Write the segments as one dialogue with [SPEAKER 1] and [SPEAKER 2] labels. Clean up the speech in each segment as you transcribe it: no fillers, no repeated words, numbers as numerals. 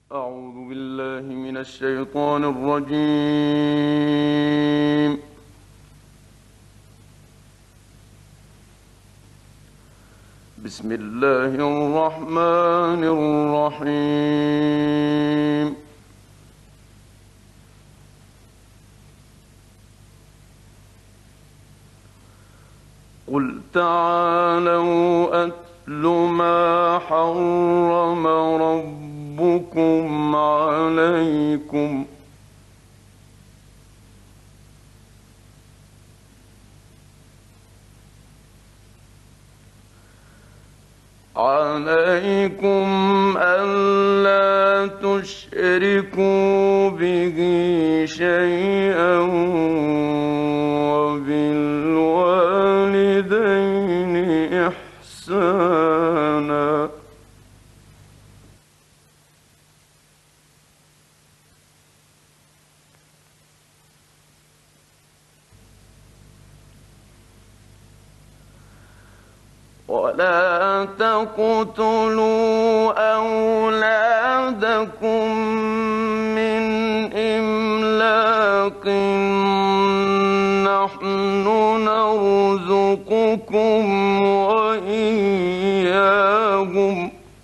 [SPEAKER 1] أعوذ بالله من الشيطان الرجيم. بسم الله الرحمن الرحيم. قل تعالوا أتل ما حرم ربكم عليكم ألا تشركوا به شيئا وبالوالدين إحسانا. ولا تقتلوا أولادكم من إملاق، نحن نرزقكم وإياهم،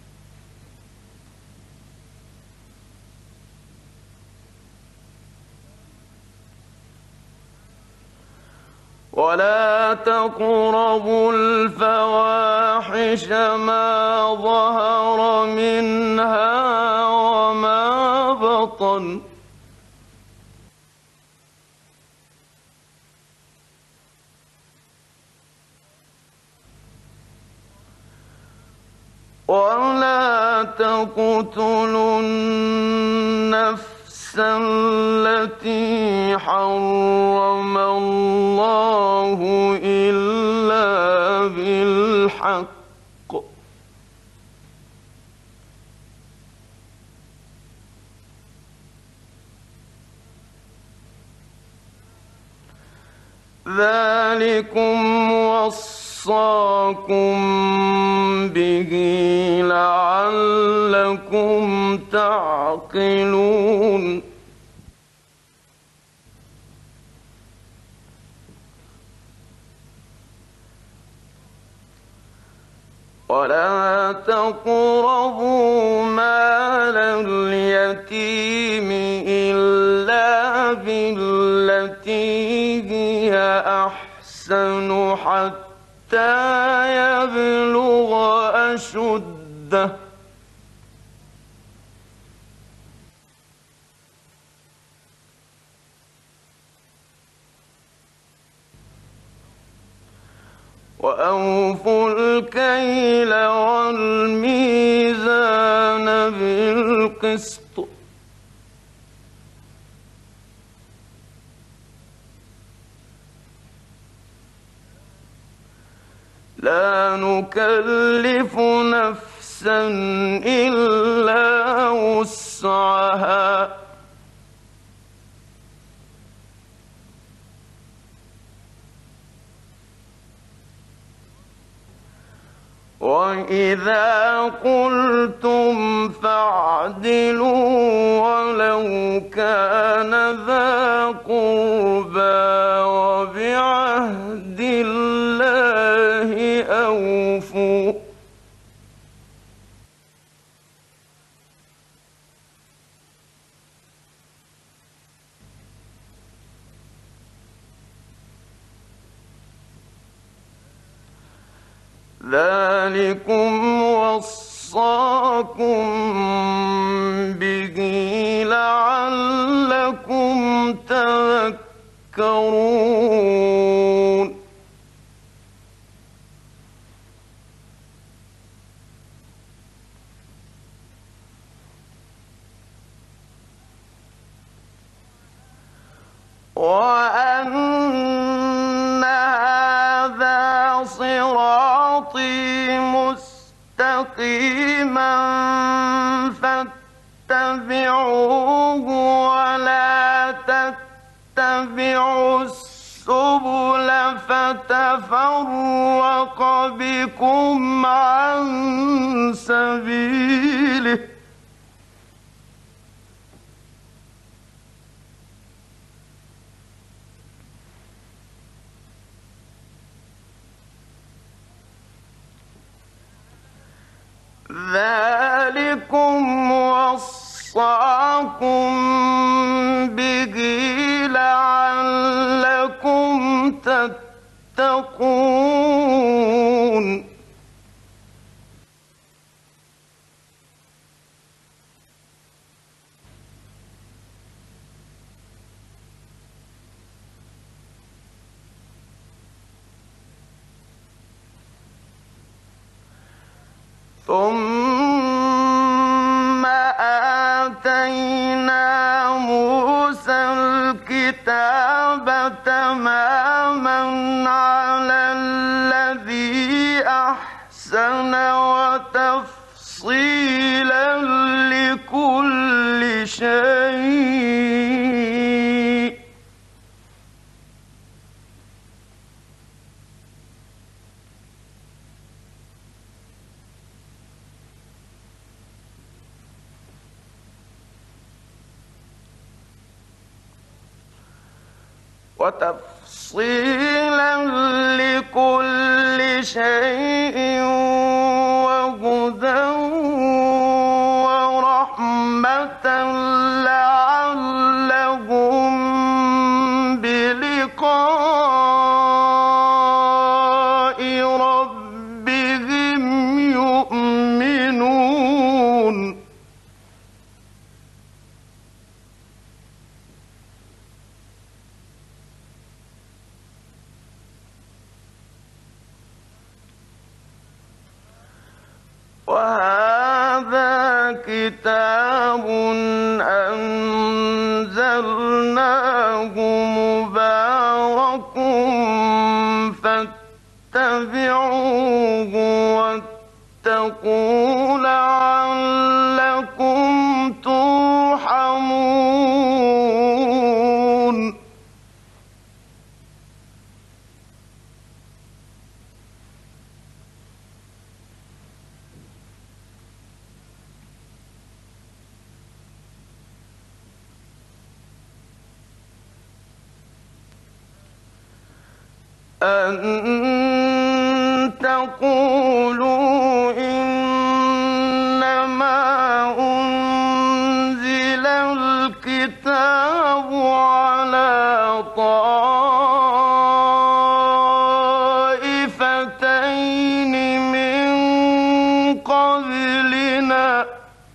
[SPEAKER 1] ولا تقربوا الفواحش ما ظهر منها وما بطن، ولا تقتلوا النفس التي حرم الله إلا بالحق، ذلكم وصاكم به لعلكم تعقلون. ولا تقربوا مال اليتيم إلا بالتي هي أحسن حتى يبلغ أشده، وأوفوا الكيل والميزان بالقسط، لا نكلف نفسا إلا وسعها، وإذا قلتم فاعدلوا ولو كان ذا قربى، وبعهد الله أوفوا، ذلكم وصاكم به لعلكم تذكرون. وأن هذا صراطي مستقيما فاتبعوه ولا تتبعوا السبل فتفرق بكم عن سبيله، ذلكم وصاكم به لعلكم تتقون. ثم آتينا موسى الكتاب تماما على الذي أحسن وتفصيلا لكل شيء وهدى ورحمة لعلهم بلقاء ربهم يؤمنون. وهذا كتاب أنزلناه مبارك فاتبعوه واتقوا لعلكم ترحمون. أن تقولوا إنما أنزل الكتاب على طائفتين من قبلنا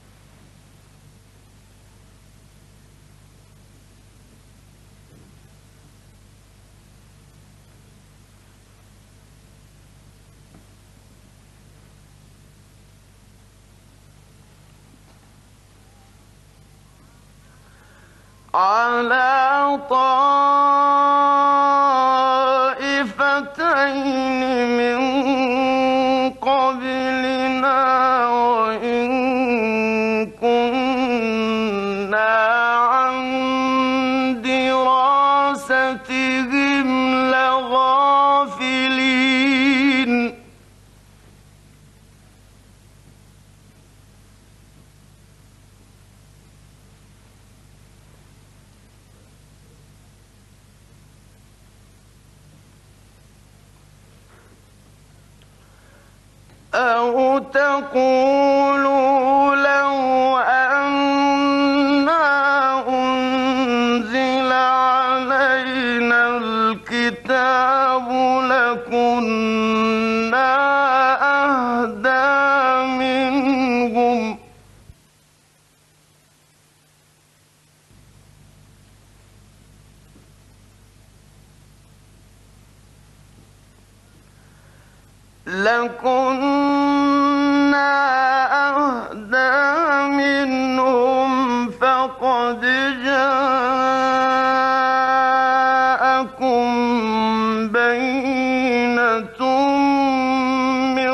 [SPEAKER 1] وإن كنا عن دراستهم لغافلين. أو تقولوا لو أنا أنزل علينا الكتاب لكنا أهدى منهم. فقد جاءكم بينة من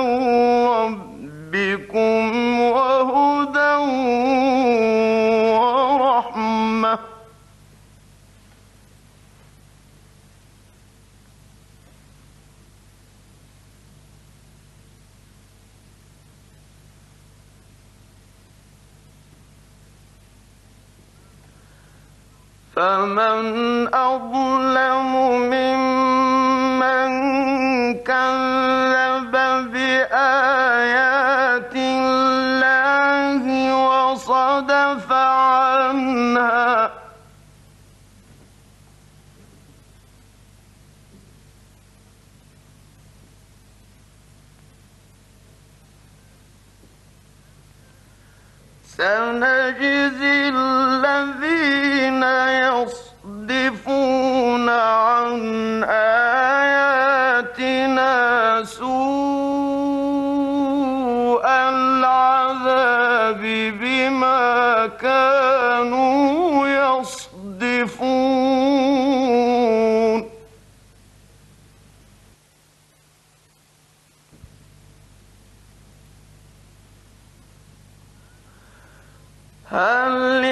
[SPEAKER 1] ربكم وهدى ورحمة. فمن أظلم ممن كذب بآيات فصدف عنها سنجزي الذين يصدفون عن آياتنا سوء العذاب بما كانوا يصدفون هل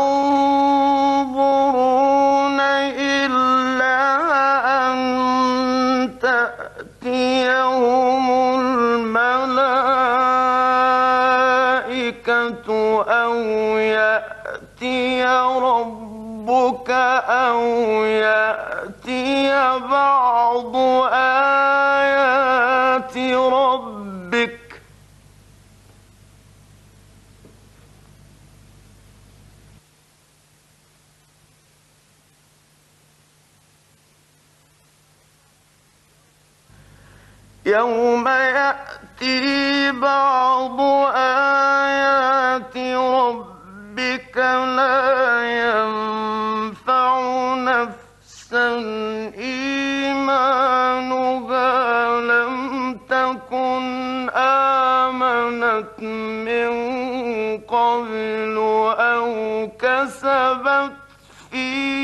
[SPEAKER 1] ينظرون إلا أن تأتيهم الملائكة أو يأتي ربك أو يأتي بعض آيات ربك يوم يأتي بعض آيات ربك لا ينفع نفسا إيمانها لم تكن آمنت من قبل أو كسبت في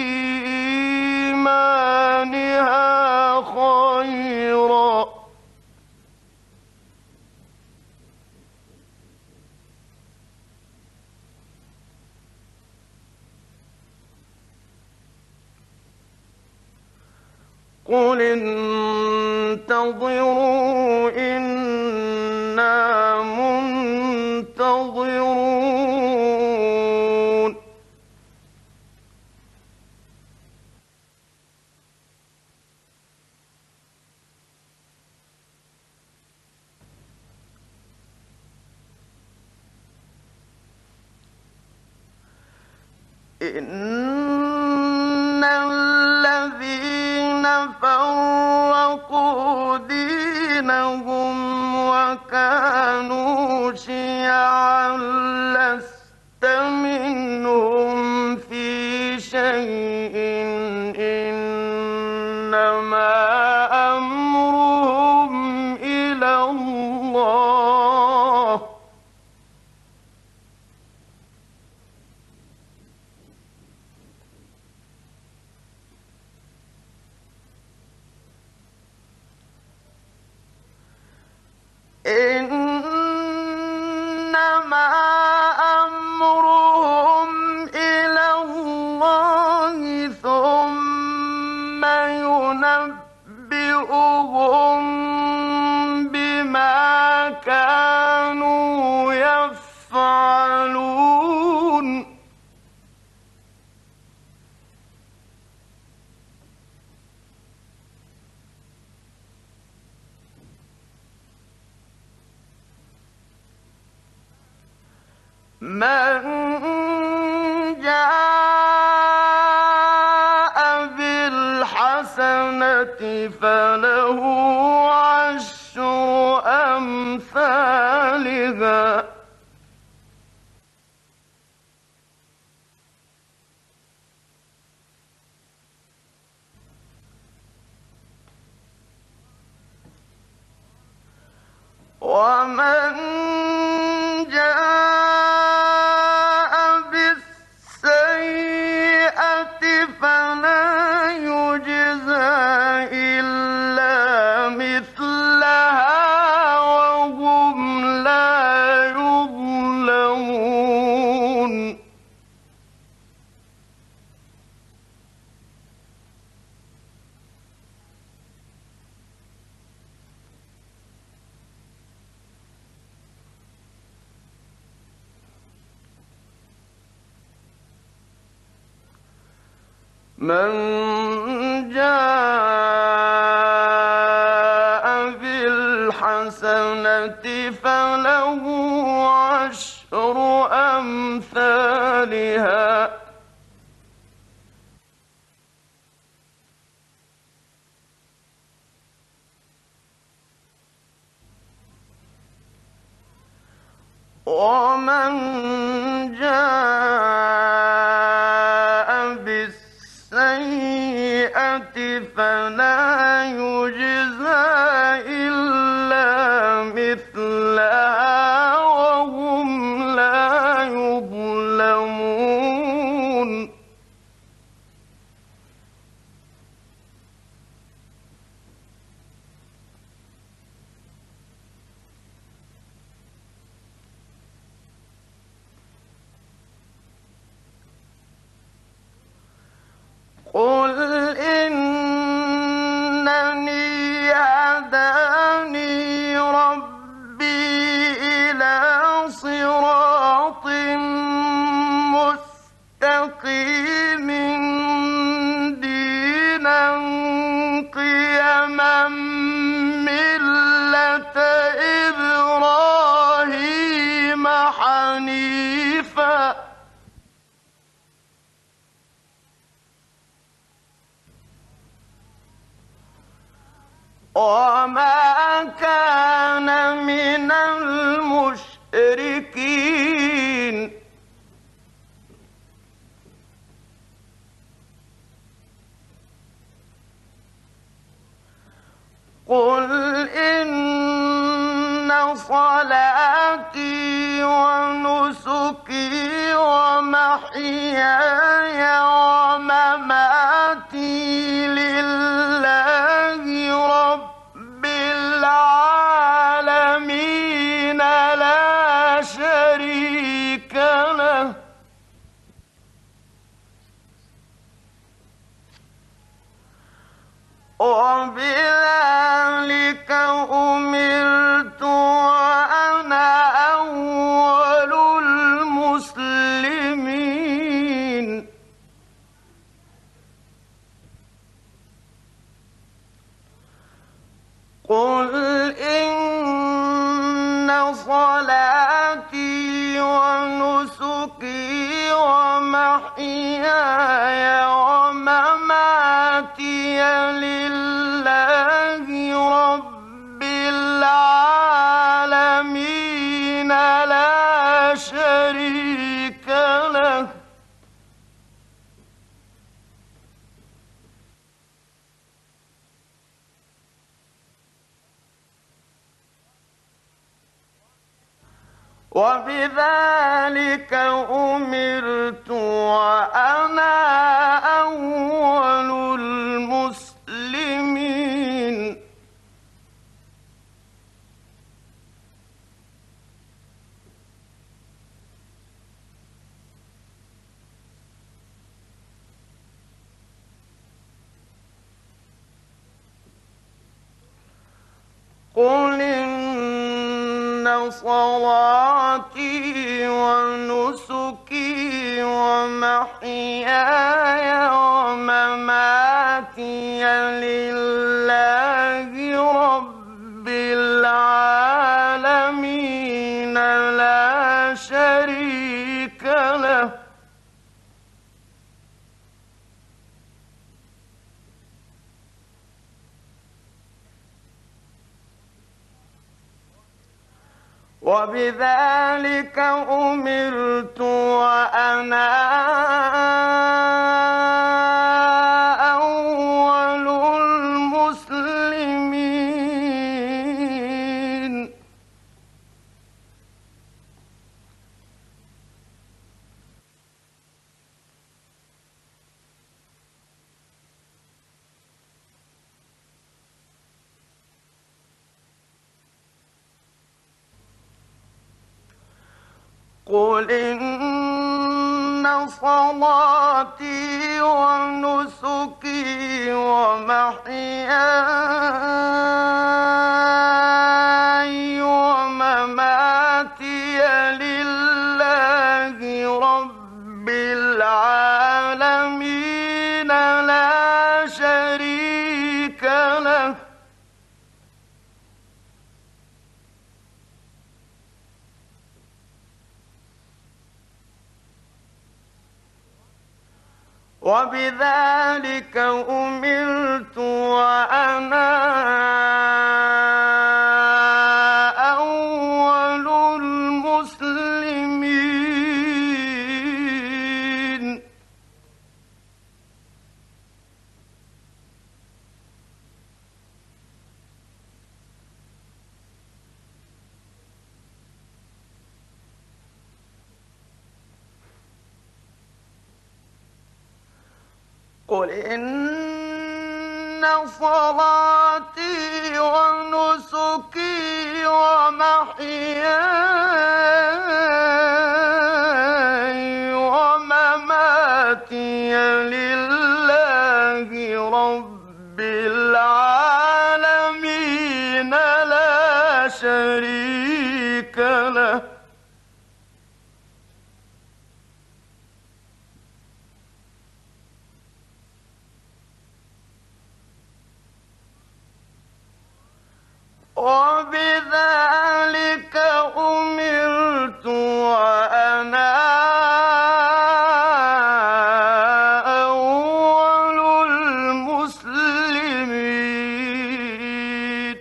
[SPEAKER 1] إيمانها خيرا قل انتظروا إنا منتظرون إن الذين فرقوا دينهم وكانوا شيعا لست منهم في شيء إنما أمرهم إلى الله إنما أمرهم إلى الله ثم ينبئهم بما كانوا يفعلون من جاء بالحسنة فله عشر أمثالها ومن جاء بالسيئة فلا يجزى إلا مثلها وهم لا يظلمون من جاء بالحسنة فله عشر أمثالها أمثالها ومن جاء بالسيئة فلا يجزى إلا مثلها وهم لا يظلمون قل إنني هداني ربي إلى صراط مستقيم دينا قيما ملة إبراهيم حنيفا وما كان من المشركين قل إن صلاتي ونسكي ومحياي ومماتي لله رب العالمين لا شريك له وبذلك أمرت وأنا أول المسلمين قل إن صلاتي ونسكي ومحياي ومماتي لله رب العالمين لا شريك له وبذلك أمرت وأنا أول المسلمين قل إن صلاتي ونسكي ومحياي ومماتي لله رب العالمين لا شريك له وبذلك أمرت وأنا أول المسلمين قل إن صلاتي ونسكي ومحياي ومماتي لله رب العالمين لا شريك له وبذلك أمرت وأنا أول المسلمين. قل إن صلاتي ونسكي ومحياي ومماتي لله رب العالمين لا شريك له. وبذلك أمرت وأنا أول المسلمين.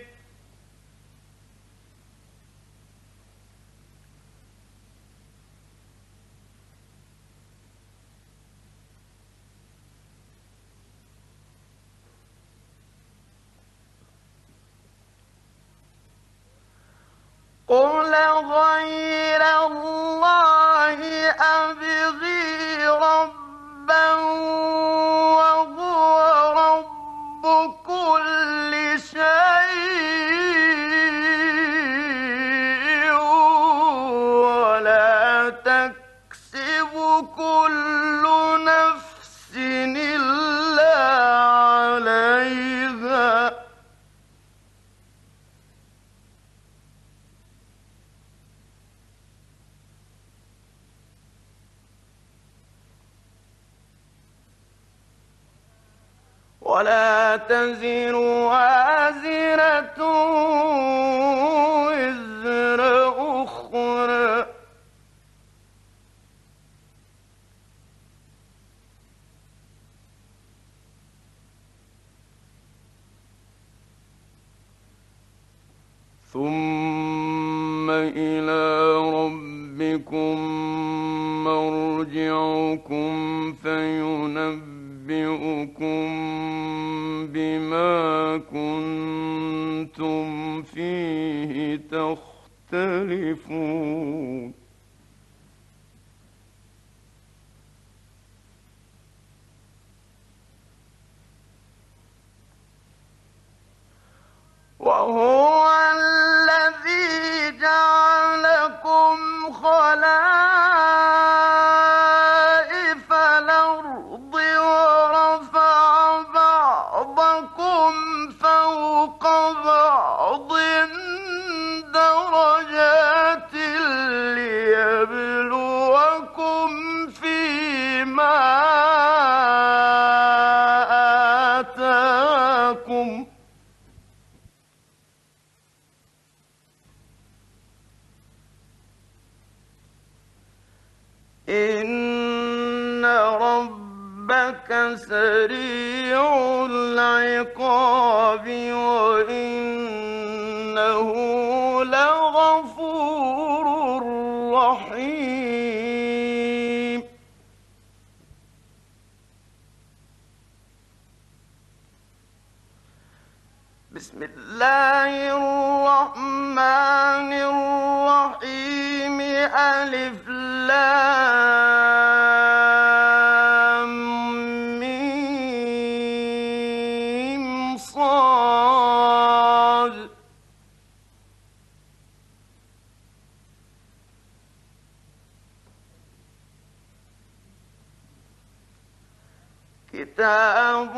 [SPEAKER 1] قل غير الله أبغي ربا وهو رب كل شيء ولا تكسب كل نفس إلا عليها ولا تزر وازرة وزر أخرى. ثم إلى ربكم مرجعكم فينبئكم بما كنتم فيه تختلفون. وهو الذي جعلكم خلائف الأرض ورفع بعضكم فوق بعض درجات ليبلوكم فيما آتاكم إن ربك سريع العقاب وإنه لغفور رحيم. بسم الله الرحمن الرحيم. ألف لام ميم صاد. كتاب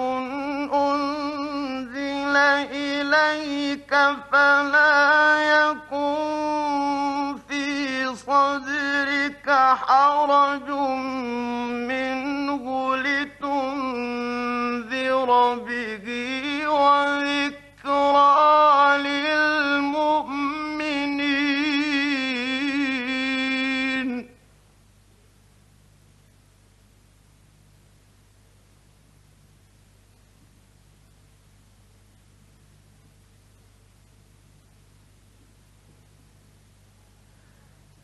[SPEAKER 1] أنزل إليك فلا يكن في صدرك حرج منه لتنذر به وذكرى للمؤمنين.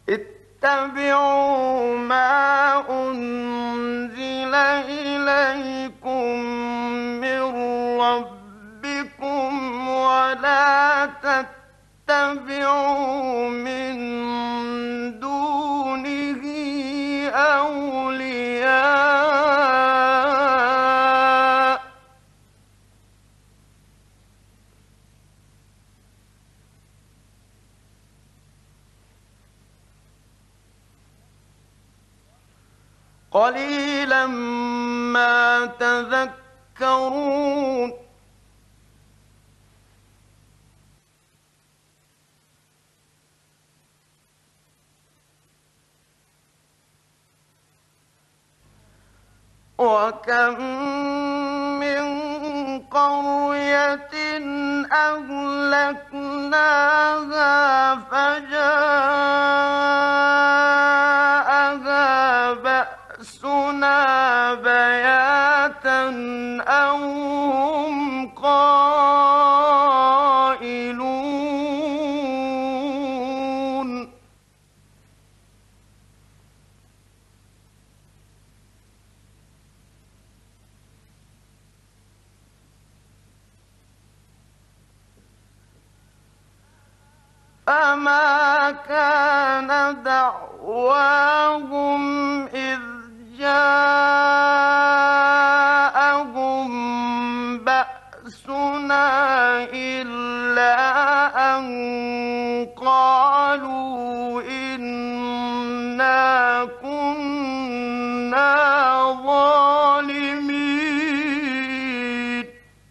[SPEAKER 1] اتبعوا ما أنزل إليكم من ربكم ولا تتبعوا من دونه أولياء قليلا ما تذكرون وكم من قرية أهلكناها فجاءها بأسنا بياتا أو هم قائلون فما كان دعواهم إذ جاءهم بأسنا إلا أن قالوا إنا كنا ظالمين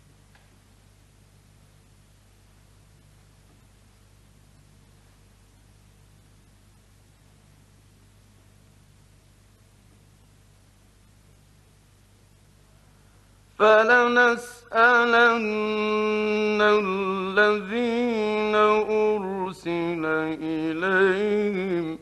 [SPEAKER 1] فلنسألن الذين أرسل إليهم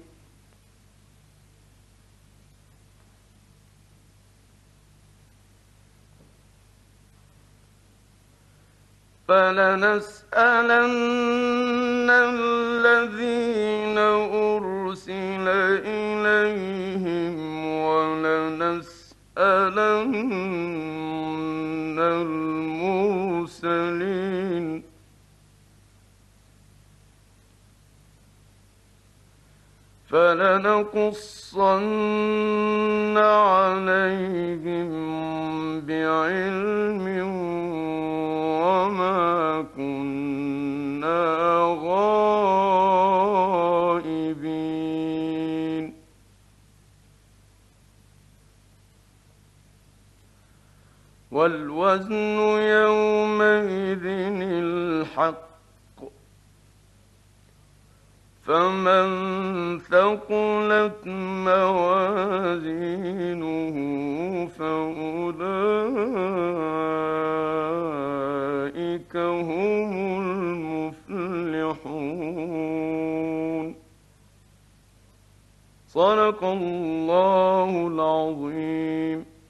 [SPEAKER 1] ولنسألن المرسلين فلنقصن عليهم بعلم وما كنا غائبين والوزن يومئذ الحق فمن ثقلت موازينه فأولئك هم المفلحون صدق الله العظيم.